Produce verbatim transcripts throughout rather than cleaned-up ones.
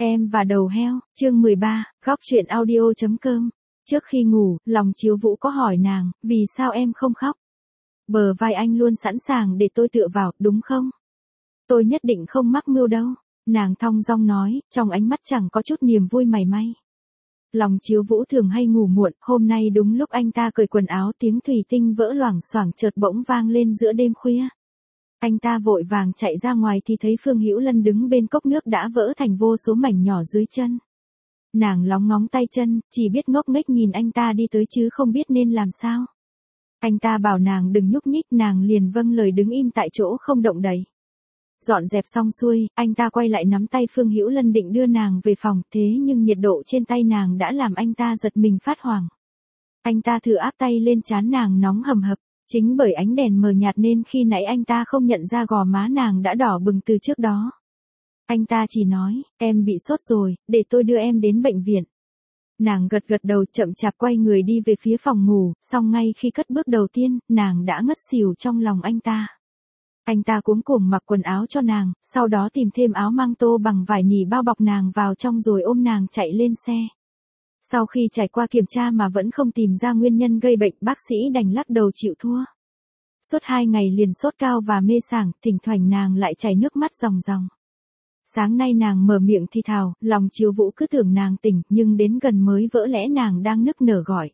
Em và đầu heo, chương mười ba, góc truyện audio.com. Trước khi ngủ, lòng Chiếu Vũ có hỏi nàng, vì sao em không khóc? Bờ vai anh luôn sẵn sàng để tôi tựa vào, đúng không? Tôi nhất định không mắc mưu đâu. Nàng thong dong nói, trong ánh mắt chẳng có chút niềm vui mảy may. Lòng Chiếu Vũ thường hay ngủ muộn, hôm nay đúng lúc anh ta cởi quần áo tiếng thủy tinh vỡ loảng xoảng chợt bỗng vang lên giữa đêm khuya. Anh ta vội vàng chạy ra ngoài thì thấy Phương Hữu Lân đứng bên cốc nước đã vỡ thành vô số mảnh nhỏ dưới chân. Nàng lóng ngóng tay chân, chỉ biết ngốc nghếch nhìn anh ta đi tới chứ không biết nên làm sao. Anh ta bảo nàng đừng nhúc nhích, nàng liền vâng lời đứng im tại chỗ không động đậy. Dọn dẹp xong xuôi, anh ta quay lại nắm tay Phương Hữu Lân định đưa nàng về phòng, thế nhưng nhiệt độ trên tay nàng đã làm anh ta giật mình phát hoảng. Anh ta thử áp tay lên trán nàng nóng hầm hập. Chính bởi ánh đèn mờ nhạt nên khi nãy anh ta không nhận ra gò má nàng đã đỏ bừng từ trước đó. Anh ta chỉ nói, em bị sốt rồi, để tôi đưa em đến bệnh viện. Nàng gật gật đầu chậm chạp quay người đi về phía phòng ngủ, song ngay khi cất bước đầu tiên, nàng đã ngất xỉu trong lòng anh ta. Anh ta cuống cuồng mặc quần áo cho nàng, sau đó tìm thêm áo mang tô bằng vải nỉ bao bọc nàng vào trong rồi ôm nàng chạy lên xe. Sau khi trải qua kiểm tra mà vẫn không tìm ra nguyên nhân gây bệnh, bác sĩ đành lắc đầu chịu thua. Suốt hai ngày liền sốt cao và mê sảng, thỉnh thoảng nàng lại chảy nước mắt ròng ròng. Sáng nay nàng mở miệng thì thào, lòng Chiếu Vũ cứ tưởng nàng tỉnh, nhưng đến gần mới vỡ lẽ nàng đang nức nở gọi.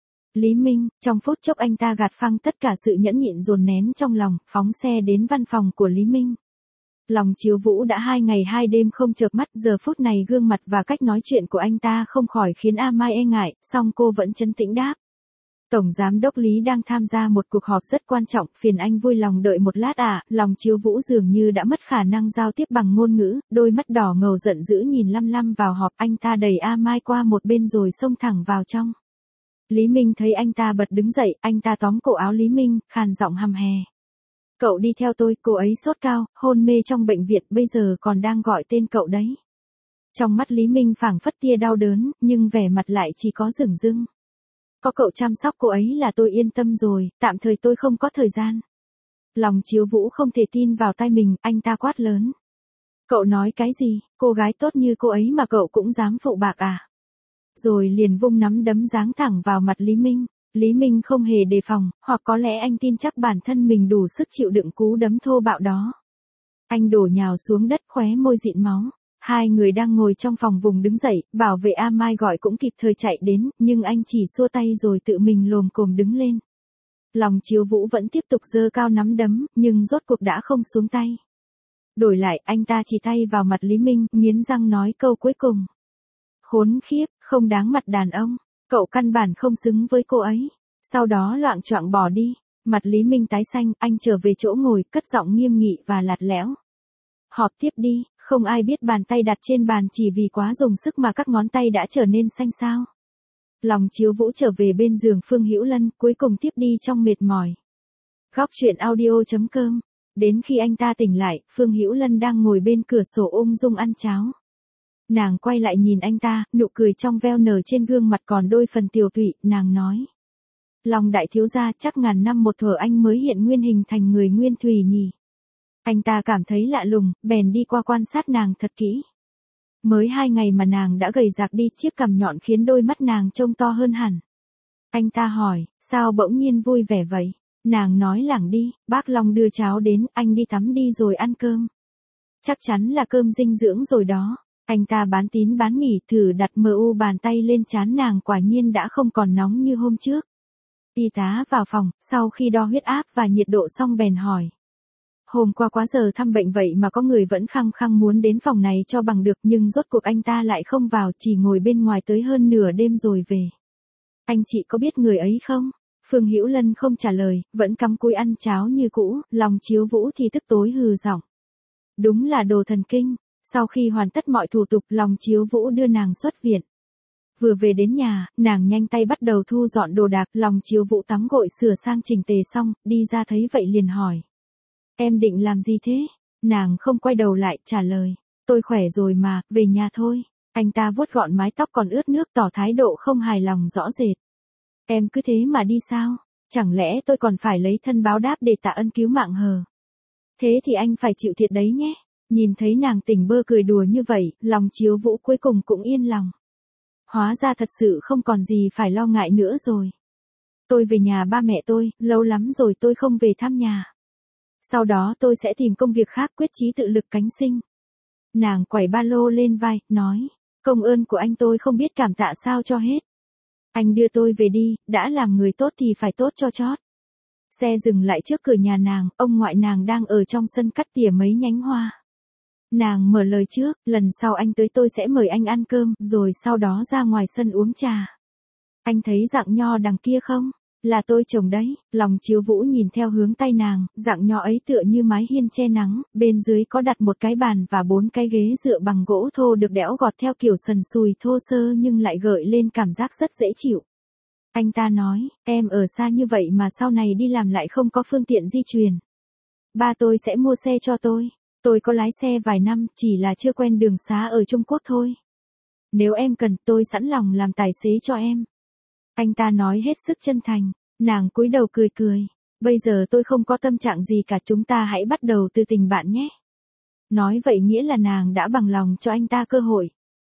Lý Minh, trong phút chốc anh ta gạt phăng tất cả sự nhẫn nhịn dồn nén trong lòng, phóng xe đến văn phòng của Lý Minh. Lòng Chiếu Vũ đã hai ngày hai đêm không chợp mắt, giờ phút này gương mặt và cách nói chuyện của anh ta không khỏi khiến A Mai e ngại, song cô vẫn trấn tĩnh đáp. Tổng Giám đốc Lý đang tham gia một cuộc họp rất quan trọng, phiền anh vui lòng đợi một lát à, lòng Chiếu Vũ dường như đã mất khả năng giao tiếp bằng ngôn ngữ, đôi mắt đỏ ngầu giận dữ nhìn lăm lăm vào họp, anh ta đẩy A Mai qua một bên rồi xông thẳng vào trong. Lý Minh thấy anh ta bật đứng dậy, anh ta tóm cổ áo Lý Minh, khàn giọng hăm hè. Cậu đi theo tôi, cô ấy sốt cao, hôn mê trong bệnh viện, bây giờ còn đang gọi tên cậu đấy. Trong mắt Lý Minh phảng phất tia đau đớn, nhưng vẻ mặt lại chỉ có dửng dưng. Có cậu chăm sóc cô ấy là tôi yên tâm rồi, tạm thời tôi không có thời gian. Lòng Chiếu Vũ không thể tin vào tai mình, anh ta quát lớn. Cậu nói cái gì, cô gái tốt như cô ấy mà cậu cũng dám phụ bạc à? Rồi liền vung nắm đấm giáng thẳng vào mặt Lý Minh. Lý Minh không hề đề phòng, hoặc có lẽ anh tin chắc bản thân mình đủ sức chịu đựng cú đấm thô bạo đó. Anh đổ nhào xuống đất khóe môi dịn máu. Hai người đang ngồi trong phòng vùng đứng dậy, bảo vệ A Mai gọi cũng kịp thời chạy đến, nhưng anh chỉ xua tay rồi tự mình lồm cồm đứng lên. Lòng Chiếu Vũ vẫn tiếp tục giơ cao nắm đấm, nhưng rốt cuộc đã không xuống tay. Đổi lại, anh ta chỉ tay vào mặt Lý Minh, nghiến răng nói câu cuối cùng. Khốn khiếp, không đáng mặt đàn ông. Cậu căn bản không xứng với cô ấy. Sau đó loạng choạng bỏ đi. Mặt Lý Minh tái xanh, anh trở về chỗ ngồi, cất giọng nghiêm nghị và lạt lẽo. Họp tiếp đi, không ai biết bàn tay đặt trên bàn chỉ vì quá dùng sức mà các ngón tay đã trở nên xanh xao. Lòng Chiếu Vũ trở về bên giường Phương Hữu Lân, cuối cùng tiếp đi trong mệt mỏi. Góc truyện audio.com. Đến khi anh ta tỉnh lại, Phương Hữu Lân đang ngồi bên cửa sổ ung dung ăn cháo. Nàng quay lại nhìn anh ta, nụ cười trong veo nở trên gương mặt còn đôi phần tiều tụy, nàng nói. Lòng đại thiếu gia, chắc ngàn năm một thuở anh mới hiện nguyên hình thành người nguyên thùy nhỉ. Anh ta cảm thấy lạ lùng, bèn đi qua quan sát nàng thật kỹ. Mới hai ngày mà nàng đã gầy rạc đi, chiếc cằm nhọn khiến đôi mắt nàng trông to hơn hẳn. Anh ta hỏi, sao bỗng nhiên vui vẻ vậy? Nàng nói lảng đi, bác Long đưa cháo đến, anh đi tắm đi rồi ăn cơm. Chắc chắn là cơm dinh dưỡng rồi đó. Anh ta bán tín bán nghi thử đặt mờ u bàn tay lên trán nàng, quả nhiên đã không còn nóng như hôm trước. Y tá vào phòng, sau khi đo huyết áp và nhiệt độ xong bèn hỏi. Hôm qua quá giờ thăm bệnh vậy mà có người vẫn khăng khăng muốn đến phòng này cho bằng được, nhưng rốt cuộc anh ta lại không vào, chỉ ngồi bên ngoài tới hơn nửa đêm rồi về. Anh chị có biết người ấy không? Phương Hữu Lân không trả lời, vẫn cắm cúi ăn cháo như cũ, lòng Chiếu Vũ thì tức tối hừ giọng. Đúng là đồ thần kinh. Sau khi hoàn tất mọi thủ tục, lòng Chiếu Vũ đưa nàng xuất viện. Vừa về đến nhà, nàng nhanh tay bắt đầu thu dọn đồ đạc, lòng Chiếu Vũ tắm gội sửa sang chỉnh tề xong, đi ra thấy vậy liền hỏi. Em định làm gì thế? Nàng không quay đầu lại, trả lời. Tôi khỏe rồi mà, về nhà thôi. Anh ta vuốt gọn mái tóc còn ướt nước tỏ thái độ không hài lòng rõ rệt. Em cứ thế mà đi sao? Chẳng lẽ tôi còn phải lấy thân báo đáp để tạ ân cứu mạng hờ? Thế thì anh phải chịu thiệt đấy nhé. Nhìn thấy nàng tỉnh bơ cười đùa như vậy, lòng Chiếu Vũ cuối cùng cũng yên lòng. Hóa ra thật sự không còn gì phải lo ngại nữa rồi. Tôi về nhà ba mẹ tôi, lâu lắm rồi tôi không về thăm nhà. Sau đó tôi sẽ tìm công việc khác, quyết chí tự lực cánh sinh. Nàng quẩy ba lô lên vai, nói, công ơn của anh tôi không biết cảm tạ sao cho hết. Anh đưa tôi về đi, đã làm người tốt thì phải tốt cho chót. Xe dừng lại trước cửa nhà nàng, ông ngoại nàng đang ở trong sân cắt tỉa mấy nhánh hoa. Nàng mở lời trước, lần sau anh tới tôi sẽ mời anh ăn cơm, rồi sau đó ra ngoài sân uống trà. Anh thấy dạng nho đằng kia không? Là tôi trồng đấy. Lòng Chiếu Vũ nhìn theo hướng tay nàng, dạng nho ấy tựa như mái hiên che nắng, bên dưới có đặt một cái bàn và bốn cái ghế dựa bằng gỗ thô được đẽo gọt theo kiểu sần sùi thô sơ nhưng lại gợi lên cảm giác rất dễ chịu. Anh ta nói, em ở xa như vậy mà sau này đi làm lại không có phương tiện di chuyển. Ba tôi sẽ mua xe cho tôi. Tôi có lái xe vài năm, chỉ là chưa quen đường xá ở Trung Quốc thôi. Nếu em cần, tôi sẵn lòng làm tài xế cho em. Anh ta nói hết sức chân thành, nàng cúi đầu cười cười. Bây giờ tôi không có tâm trạng gì cả, chúng ta hãy bắt đầu từ tình bạn nhé. Nói vậy nghĩa là nàng đã bằng lòng cho anh ta cơ hội.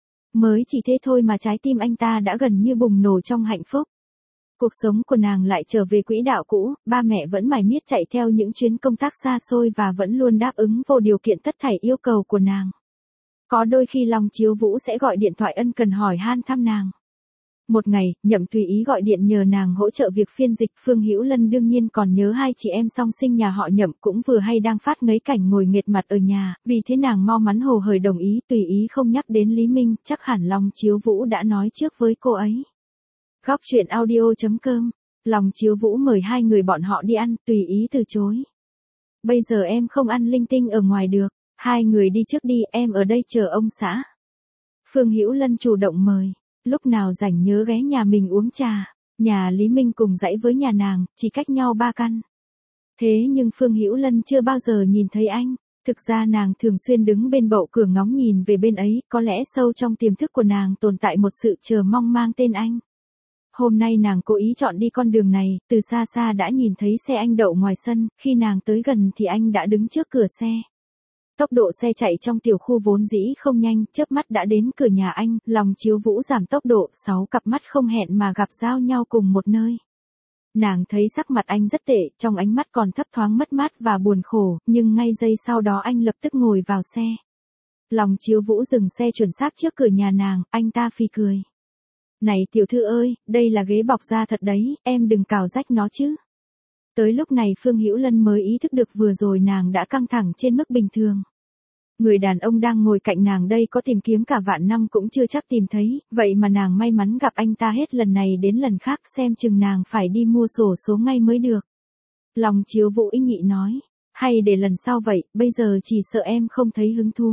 Mới chỉ thế thôi mà trái tim anh ta đã gần như bùng nổ trong hạnh phúc. Cuộc sống của nàng lại trở về quỹ đạo cũ, ba mẹ vẫn mải miết chạy theo những chuyến công tác xa xôi và vẫn luôn đáp ứng vô điều kiện tất thảy yêu cầu của nàng. Có đôi khi lòng Chiếu Vũ sẽ gọi điện thoại ân cần hỏi han thăm nàng. Một ngày, Nhậm Tùy Ý gọi điện nhờ nàng hỗ trợ việc phiên dịch. Phương Hữu Lân đương nhiên còn nhớ hai chị em song sinh nhà họ Nhậm, cũng vừa hay đang phát ngấy cảnh ngồi nghệt mặt ở nhà, vì thế nàng mau mắn hồ hởi đồng ý. Tùy Ý không nhắc đến Lý Minh, chắc hẳn lòng Chiếu Vũ đã nói trước với cô ấy. Góc truyện audio chấm com. Lòng Chiếu Vũ mời hai người bọn họ đi ăn, Tùy Ý từ chối. Bây giờ em không ăn linh tinh ở ngoài được, hai người đi trước đi, em ở đây chờ ông xã. Phương Hữu Lân chủ động mời, lúc nào rảnh nhớ ghé nhà mình uống trà. Nhà Lý Minh cùng dãy với nhà nàng, chỉ cách nhau ba căn. Thế nhưng Phương Hữu Lân chưa bao giờ nhìn thấy anh. Thực ra nàng thường xuyên đứng bên bậu cửa ngóng nhìn về bên ấy, có lẽ sâu trong tiềm thức của nàng tồn tại một sự chờ mong mang tên anh. Hôm nay nàng cố ý chọn đi con đường này, từ xa xa đã nhìn thấy xe anh đậu ngoài sân, khi nàng tới gần thì anh đã đứng trước cửa xe. Tốc độ xe chạy trong tiểu khu vốn dĩ không nhanh, chớp mắt đã đến cửa nhà anh, lòng Chiếu Vũ giảm tốc độ, sáu cặp mắt không hẹn mà gặp giao nhau cùng một nơi. Nàng thấy sắc mặt anh rất tệ, trong ánh mắt còn thấp thoáng mất mát và buồn khổ, nhưng ngay giây sau đó anh lập tức ngồi vào xe. Lòng Chiếu Vũ dừng xe chuẩn xác trước cửa nhà nàng, anh ta phì cười. Này tiểu thư ơi, đây là ghế bọc da thật đấy, em đừng cào rách nó chứ. Tới lúc này Phương Hữu Lân mới ý thức được vừa rồi nàng đã căng thẳng trên mức bình thường. Người đàn ông đang ngồi cạnh nàng đây có tìm kiếm cả vạn năm cũng chưa chắc tìm thấy, vậy mà nàng may mắn gặp anh ta hết lần này đến lần khác, xem chừng nàng phải đi mua xổ số ngay mới được. Lòng Chiếu Vũ ý nhị nói, hay để lần sau vậy, bây giờ chỉ sợ em không thấy hứng thú.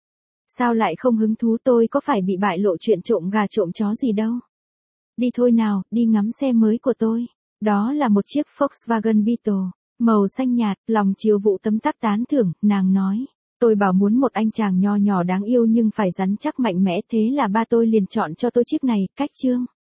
Sao lại không hứng thú, tôi có phải bị bại lộ chuyện trộm gà trộm chó gì đâu. Đi thôi nào, đi ngắm xe mới của tôi. Đó là một chiếc Volkswagen Beetle, màu xanh nhạt. Lòng Chiếu Vũ tấm tắc tán thưởng, nàng nói. Tôi bảo muốn một anh chàng nho nhỏ đáng yêu nhưng phải rắn chắc mạnh mẽ, thế là ba tôi liền chọn cho tôi chiếc này. Cách chương.